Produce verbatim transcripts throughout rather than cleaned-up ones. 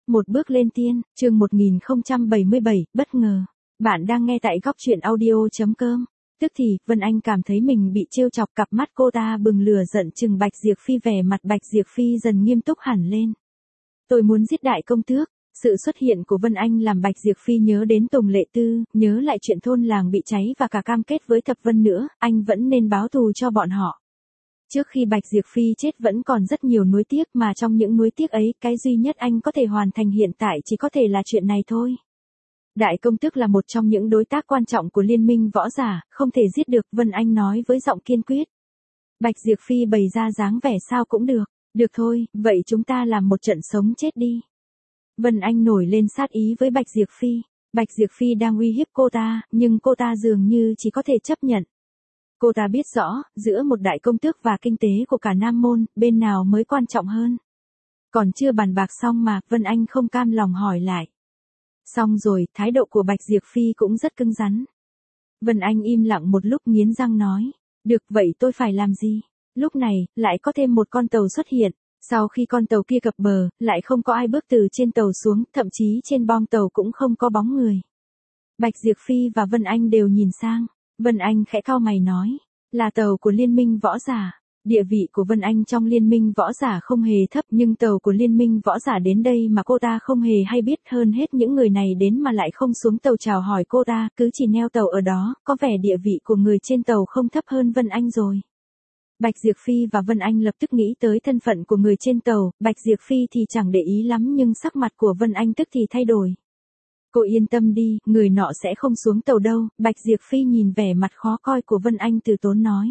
Một bước lên tiên, chương một nghìn không trăm bảy mươi bảy, bất ngờ. Bạn đang nghe tại góc truyện audio.com. Tức thì, Vân Anh cảm thấy mình bị trêu chọc, cặp mắt cô ta bừng lửa giận chừng Bạch Diệp Phi, vẻ mặt Bạch Diệp Phi dần nghiêm túc hẳn lên. Tôi muốn giết đại công tước. Sự xuất hiện của Vân Anh làm Bạch Diệp Phi nhớ đến Tùng Lệ Tư, nhớ lại chuyện thôn làng bị cháy và cả cam kết với Thập Vân nữa, anh vẫn nên báo thù cho bọn họ. Trước khi Bạch Diệp Phi chết vẫn còn rất nhiều nuối tiếc, mà trong những nuối tiếc ấy, cái duy nhất anh có thể hoàn thành hiện tại chỉ có thể là chuyện này thôi. Đại công tước là một trong những đối tác quan trọng của liên minh võ giả, không thể giết được, Vân Anh nói với giọng kiên quyết. Bạch Diệp Phi bày ra dáng vẻ sao cũng được, được thôi, vậy chúng ta làm một trận sống chết đi. Vân Anh nổi lên sát ý với Bạch Diệp Phi. Bạch Diệp Phi đang uy hiếp cô ta, nhưng cô ta dường như chỉ có thể chấp nhận. Cô ta biết rõ, giữa một đại công tước và kinh tế của cả Nam Môn, bên nào mới quan trọng hơn. Còn chưa bàn bạc xong mà, Vân Anh không cam lòng hỏi lại. Xong rồi, thái độ của Bạch Diệp Phi cũng rất cứng rắn. Vân Anh im lặng một lúc nghiến răng nói. Được, vậy tôi phải làm gì? Lúc này, lại có thêm một con tàu xuất hiện. Sau khi con tàu kia cập bờ, lại không có ai bước từ trên tàu xuống, thậm chí trên bong tàu cũng không có bóng người. Bạch Diệp Phi và Vân Anh đều nhìn sang. Vân Anh khẽ cau mày nói, là tàu của liên minh võ giả. Địa vị của Vân Anh trong liên minh võ giả không hề thấp, nhưng tàu của liên minh võ giả đến đây mà cô ta không hề hay biết, hơn hết những người này đến mà lại không xuống tàu chào hỏi cô ta, cứ chỉ neo tàu ở đó, có vẻ địa vị của người trên tàu không thấp hơn Vân Anh rồi. Bạch Diệp Phi và Vân Anh lập tức nghĩ tới thân phận của người trên tàu, Bạch Diệp Phi thì chẳng để ý lắm nhưng sắc mặt của Vân Anh tức thì thay đổi. Cô yên tâm đi, người nọ sẽ không xuống tàu đâu, Bạch Diệp Phi nhìn vẻ mặt khó coi của Vân Anh từ tốn nói.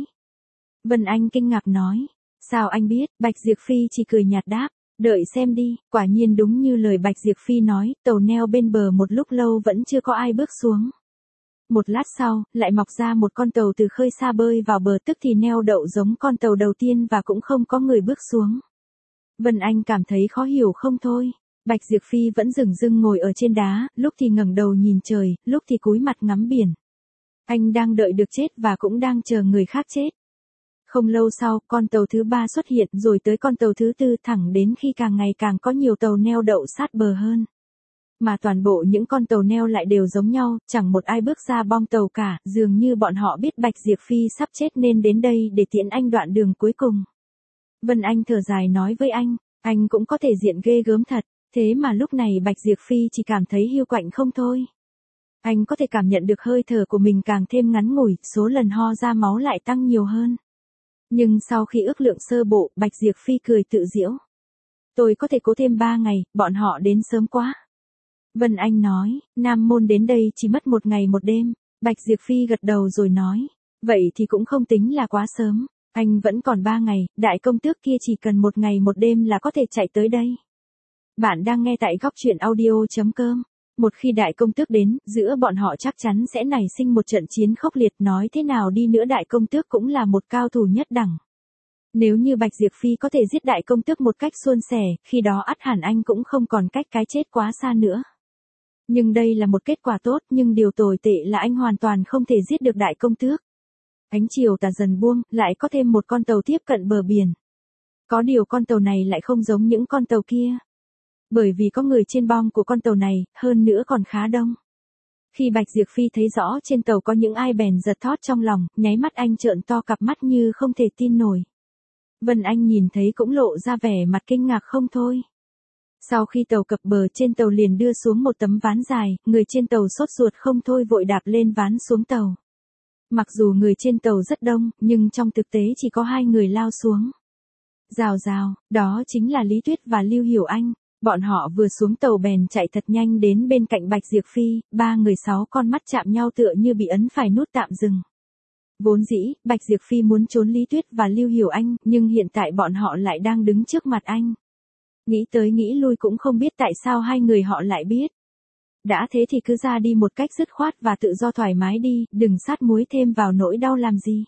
Vân Anh kinh ngạc nói, sao anh biết, Bạch Diệp Phi chỉ cười nhạt đáp, đợi xem đi, quả nhiên đúng như lời Bạch Diệp Phi nói, tàu neo bên bờ một lúc lâu vẫn chưa có ai bước xuống. Một lát sau, lại mọc ra một con tàu từ khơi xa bơi vào bờ, tức thì neo đậu giống con tàu đầu tiên và cũng không có người bước xuống. Vân Anh cảm thấy khó hiểu không thôi. Bạch Diệp Phi vẫn dửng dưng ngồi ở trên đá, lúc thì ngẩng đầu nhìn trời, lúc thì cúi mặt ngắm biển. Anh đang đợi được chết và cũng đang chờ người khác chết. Không lâu sau, con tàu thứ ba xuất hiện, rồi tới con tàu thứ tư, thẳng đến khi càng ngày càng có nhiều tàu neo đậu sát bờ hơn. Mà toàn bộ những con tàu neo lại đều giống nhau, chẳng một ai bước ra bong tàu cả, dường như bọn họ biết Bạch Diệp Phi sắp chết nên đến đây để tiễn anh đoạn đường cuối cùng. Vân Anh thở dài nói với anh, anh cũng có thể diện ghê gớm thật, thế mà lúc này Bạch Diệp Phi chỉ cảm thấy hiu quạnh không thôi. Anh có thể cảm nhận được hơi thở của mình càng thêm ngắn ngủi, số lần ho ra máu lại tăng nhiều hơn. Nhưng sau khi ước lượng sơ bộ, Bạch Diệp Phi cười tự giễu. Tôi có thể cố thêm ba ngày, bọn họ đến sớm quá. Vân Anh nói, Nam Môn đến đây chỉ mất một ngày một đêm. Bạch Diệp Phi gật đầu rồi nói, vậy thì cũng không tính là quá sớm. Anh vẫn còn ba ngày, đại công tước kia chỉ cần một ngày một đêm là có thể chạy tới đây. Bạn đang nghe tại góc truyện audio.com. Một khi đại công tước đến, giữa bọn họ chắc chắn sẽ nảy sinh một trận chiến khốc liệt, nói thế nào đi nữa đại công tước cũng là một cao thủ nhất đẳng. Nếu như Bạch Diệp Phi có thể giết đại công tước một cách suôn sẻ, khi đó ắt hẳn anh cũng không còn cách cái chết quá xa nữa. Nhưng đây là một kết quả tốt, nhưng điều tồi tệ là anh hoàn toàn không thể giết được đại công tước. Ánh chiều tà dần buông, lại có thêm một con tàu tiếp cận bờ biển. Có điều con tàu này lại không giống những con tàu kia. Bởi vì có người trên bong của con tàu này, hơn nữa còn khá đông. Khi Bạch Diệp Phi thấy rõ trên tàu có những ai bèn giật thót trong lòng, nháy mắt anh trợn to cặp mắt như không thể tin nổi. Vân Anh nhìn thấy cũng lộ ra vẻ mặt kinh ngạc không thôi. Sau khi tàu cập bờ, trên tàu liền đưa xuống một tấm ván dài, người trên tàu sốt ruột không thôi vội đạp lên ván xuống tàu. Mặc dù người trên tàu rất đông, nhưng trong thực tế chỉ có hai người lao xuống. Rào rào, đó chính là Lý Tuyết và Lưu Hiểu Anh. Bọn họ vừa xuống tàu bèn chạy thật nhanh đến bên cạnh Bạch Diệp Phi, ba người sáu con mắt chạm nhau tựa như bị ấn phải nút tạm dừng. Vốn dĩ, Bạch Diệp Phi muốn trốn Lý Tuyết và Lưu Hiểu Anh, nhưng hiện tại bọn họ lại đang đứng trước mặt anh. Nghĩ tới nghĩ lui cũng không biết tại sao hai người họ lại biết. Đã thế thì cứ ra đi một cách dứt khoát và tự do thoải mái đi, đừng sát muối thêm vào nỗi đau làm gì.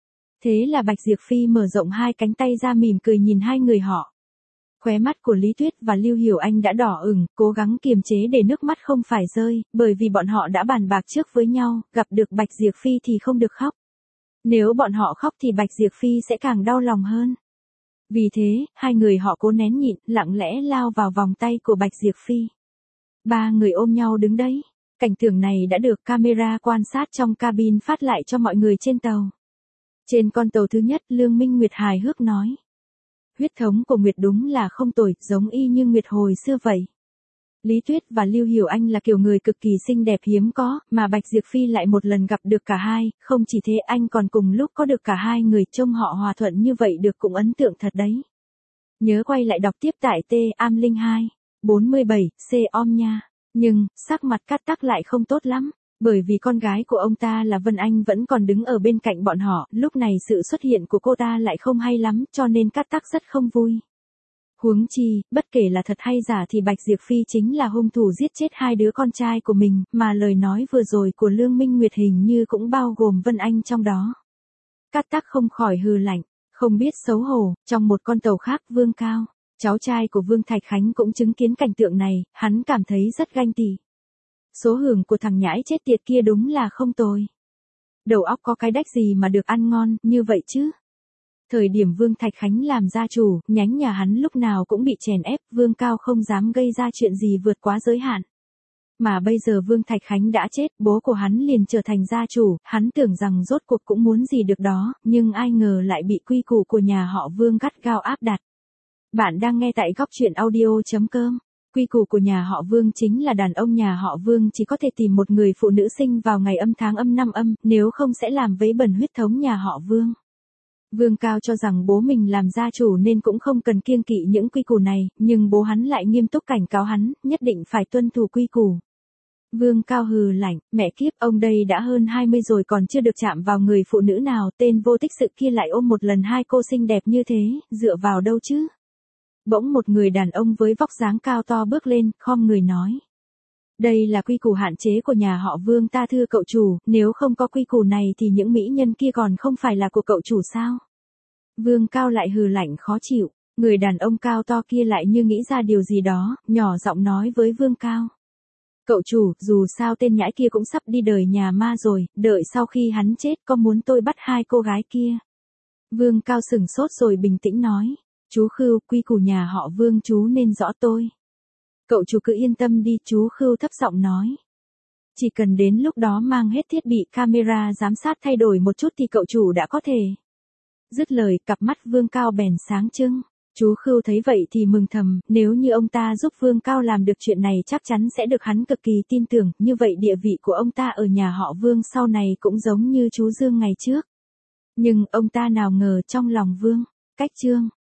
Thế là Bạch Diệp Phi mở rộng hai cánh tay ra mỉm cười nhìn hai người họ. Khóe mắt của Lý Tuyết và Lưu Hiểu Anh đã đỏ ửng, cố gắng kiềm chế để nước mắt không phải rơi, bởi vì bọn họ đã bàn bạc trước với nhau, gặp được Bạch Diệp Phi thì không được khóc. Nếu bọn họ khóc thì Bạch Diệp Phi sẽ càng đau lòng hơn. Vì thế, hai người họ cố nén nhịn, lặng lẽ lao vào vòng tay của Bạch Diệp Phi. Ba người ôm nhau đứng đấy. Cảnh tượng này đã được camera quan sát trong cabin phát lại cho mọi người trên tàu. Trên con tàu thứ nhất, Lương Minh Nguyệt hài hước nói. Huyết thống của Nguyệt đúng là không tồi, giống y như Nguyệt hồi xưa vậy. Lý Tuyết và Lưu Hiểu Anh là kiểu người cực kỳ xinh đẹp hiếm có, mà Bạch Diệp Phi lại một lần gặp được cả hai, không chỉ thế anh còn cùng lúc có được cả hai người, trông họ hòa thuận như vậy được cũng ấn tượng thật đấy. Nhớ quay lại đọc tiếp tại T Am Linh hai, bốn mươi bảy, C om nha. Nhưng, sắc mặt Cát Tắc lại không tốt lắm, bởi vì con gái của ông ta là Vân Anh vẫn còn đứng ở bên cạnh bọn họ, lúc này sự xuất hiện của cô ta lại không hay lắm, cho nên Cát Tắc rất không vui. Huống chi, bất kể là thật hay giả thì Bạch Diệp Phi chính là hung thủ giết chết hai đứa con trai của mình, mà lời nói vừa rồi của Lương Minh Nguyệt hình như cũng bao gồm Vân Anh trong đó. Cát Tắc không khỏi hừ lạnh, không biết xấu hổ. Trong một con tàu khác, Vương Cao, cháu trai của Vương Thạch Khánh cũng chứng kiến cảnh tượng này, hắn cảm thấy rất ganh tị. Số hưởng của thằng nhãi chết tiệt kia đúng là không tồi. Đầu óc có cái đách gì mà được ăn ngon như vậy chứ? Thời điểm Vương Thạch Khánh làm gia chủ, nhánh nhà hắn lúc nào cũng bị chèn ép, Vương Cao không dám gây ra chuyện gì vượt quá giới hạn. Mà bây giờ Vương Thạch Khánh đã chết, bố của hắn liền trở thành gia chủ, hắn tưởng rằng rốt cuộc cũng muốn gì được đó, nhưng ai ngờ lại bị quy củ của nhà họ Vương gắt gao áp đặt. Bạn đang nghe tại góc truyện audio chấm com. Quy củ của nhà họ Vương chính là đàn ông nhà họ Vương chỉ có thể tìm một người phụ nữ sinh vào ngày âm tháng âm năm âm, nếu không sẽ làm vấy bẩn huyết thống nhà họ Vương. Vương Cao cho rằng bố mình làm gia chủ nên cũng không cần kiêng kỵ những quy củ này, nhưng bố hắn lại nghiêm túc cảnh cáo hắn, nhất định phải tuân thủ quy củ. Vương Cao hừ lạnh, mẹ kiếp, ông đây đã hơn hai mươi rồi còn chưa được chạm vào người phụ nữ nào, tên vô tích sự kia lại ôm một lần hai cô xinh đẹp như thế, dựa vào đâu chứ? Bỗng một người đàn ông với vóc dáng cao to bước lên, khom người nói. Đây là quy củ hạn chế của nhà họ Vương ta thưa cậu chủ, nếu không có quy củ này thì những mỹ nhân kia còn không phải là của cậu chủ sao? Vương Cao lại hừ lạnh khó chịu, người đàn ông cao to kia lại như nghĩ ra điều gì đó, nhỏ giọng nói với Vương Cao. Cậu chủ, dù sao tên nhãi kia cũng sắp đi đời nhà ma rồi, đợi sau khi hắn chết có muốn tôi bắt hai cô gái kia? Vương Cao sửng sốt rồi bình tĩnh nói. Chú Khưu, quy củ nhà họ Vương chú nên rõ tôi. Cậu chủ cứ yên tâm đi, chú Khưu thấp giọng nói. Chỉ cần đến lúc đó mang hết thiết bị camera giám sát thay đổi một chút thì cậu chủ đã có thể. Dứt lời, cặp mắt Vương Cao bèn sáng trưng. Chú Khưu thấy vậy thì mừng thầm, nếu như ông ta giúp Vương Cao làm được chuyện này chắc chắn sẽ được hắn cực kỳ tin tưởng, như vậy địa vị của ông ta ở nhà họ Vương sau này cũng giống như chú Dương ngày trước. Nhưng ông ta nào ngờ trong lòng Vương, cách chương.